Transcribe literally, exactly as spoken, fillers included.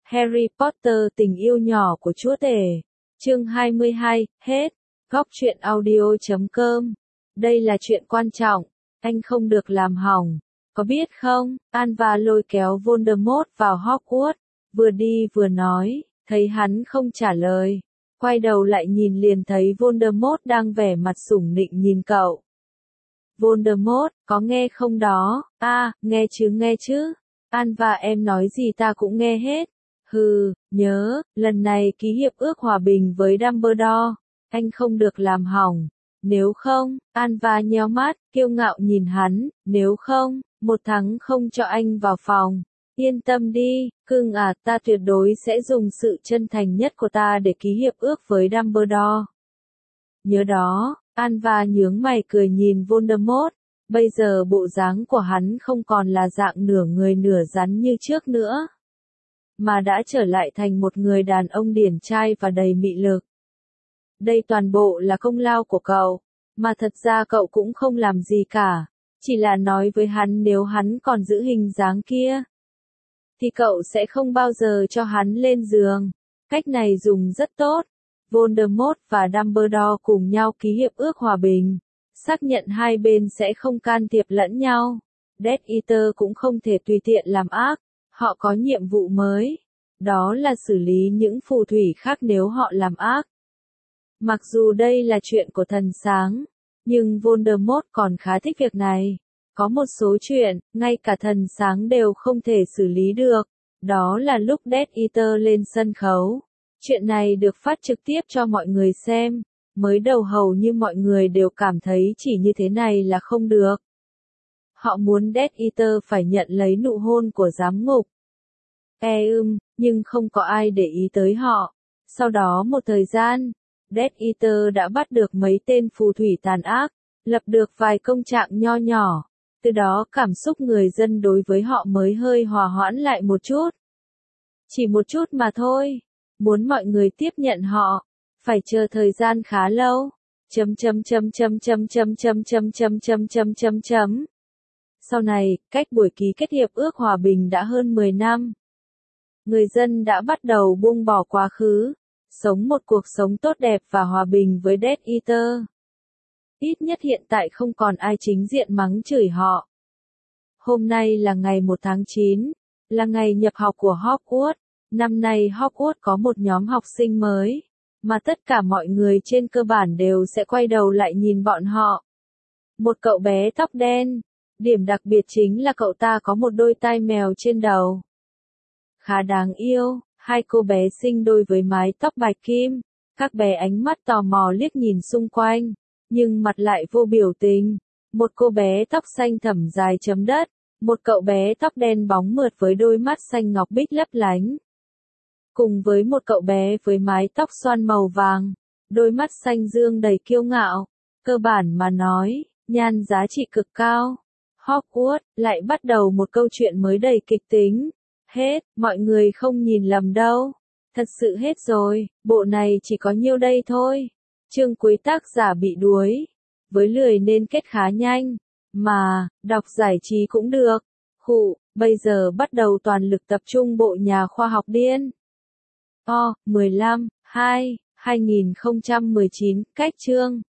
Harry Potter tình yêu nhỏ của chúa tể. Chương hai mươi hai, hết. Góc truyện audio chấm com. Đây là chuyện quan trọng, anh không được làm hỏng. Có biết không, Alva lôi kéo Voldemort vào Hogwarts, vừa đi vừa nói, thấy hắn không trả lời. Quay đầu lại nhìn liền thấy Voldemort đang vẻ mặt sủng nịnh nhìn cậu. Voldemort, có nghe không đó? A, à, nghe chứ nghe chứ. Alva em nói gì ta cũng nghe hết. Hừ, nhớ, lần này ký hiệp ước hòa bình với Dumbledore, anh không được làm hỏng. Nếu không, Alva nheo mắt, kiêu ngạo nhìn hắn, nếu không, một tháng không cho anh vào phòng. Yên tâm đi, cưng à, ta tuyệt đối sẽ dùng sự chân thành nhất của ta để ký hiệp ước với Dumbledore. Nhớ đó, Alva nhướng mày cười nhìn Voldemort, bây giờ bộ dáng của hắn không còn là dạng nửa người nửa rắn như trước nữa, mà đã trở lại thành một người đàn ông điển trai và đầy mị lực. Đây toàn bộ là công lao của cậu, mà thật ra cậu cũng không làm gì cả, chỉ là nói với hắn nếu hắn còn giữ hình dáng kia, thì cậu sẽ không bao giờ cho hắn lên giường. Cách này dùng rất tốt. Voldemort và Dumbledore cùng nhau ký hiệp ước hòa bình, xác nhận hai bên sẽ không can thiệp lẫn nhau. Death Eater cũng không thể tùy tiện làm ác, họ có nhiệm vụ mới, đó là xử lý những phù thủy khác nếu họ làm ác. Mặc dù đây là chuyện của thần sáng, nhưng Voldemort còn khá thích việc này. Có một số chuyện, ngay cả thần sáng đều không thể xử lý được, đó là lúc Death Eater lên sân khấu. Chuyện này được phát trực tiếp cho mọi người xem, mới đầu hầu như mọi người đều cảm thấy chỉ như thế này là không được. Họ muốn Death Eater phải nhận lấy nụ hôn của giám ngục. E ưm, nhưng không có ai để ý tới họ. Sau đó một thời gian, Death Eater đã bắt được mấy tên phù thủy tàn ác, lập được vài công trạng nho nhỏ. Từ đó cảm xúc người dân đối với họ mới hơi hòa hoãn lại một chút. Chỉ một chút mà thôi. Muốn mọi người tiếp nhận họ, phải chờ thời gian khá lâu. Chấm chấm chấm chấm chấm chấm chấm chấm chấm chấm chấm chấm chấm. Sau này, cách buổi ký kết hiệp ước hòa bình đã hơn mười năm. Người dân đã bắt đầu buông bỏ quá khứ, sống một cuộc sống tốt đẹp và hòa bình với Death Eater. Ít nhất hiện tại không còn ai chính diện mắng chửi họ. Hôm nay là ngày một tháng chín, là ngày nhập học của Hogwarts. Năm nay Hogwarts có một nhóm học sinh mới, mà tất cả mọi người trên cơ bản đều sẽ quay đầu lại nhìn bọn họ. Một cậu bé tóc đen, điểm đặc biệt chính là cậu ta có một đôi tai mèo trên đầu. Khá đáng yêu, hai cô bé sinh đôi với mái tóc bạch kim, các bé ánh mắt tò mò liếc nhìn xung quanh, nhưng mặt lại vô biểu tình. Một cô bé tóc xanh thẳm dài chấm đất, một cậu bé tóc đen bóng mượt với đôi mắt xanh ngọc bích lấp lánh. Cùng với một cậu bé với mái tóc xoăn màu vàng, đôi mắt xanh dương đầy kiêu ngạo. Cơ bản mà nói, nhan giá trị cực cao. Hogwarts lại bắt đầu một câu chuyện mới đầy kịch tính. Hết, mọi người không nhìn lầm đâu. Thật sự hết rồi, bộ này chỉ có nhiêu đây thôi. Chương cuối tác giả bị đuối. Với lười nên kết khá nhanh. Mà, đọc giải trí cũng được. Khụ, bây giờ bắt đầu toàn lực tập trung bộ nhà khoa học điên. O, mười lăm, hai, hai nghìn không trăm mười chín, cách chương.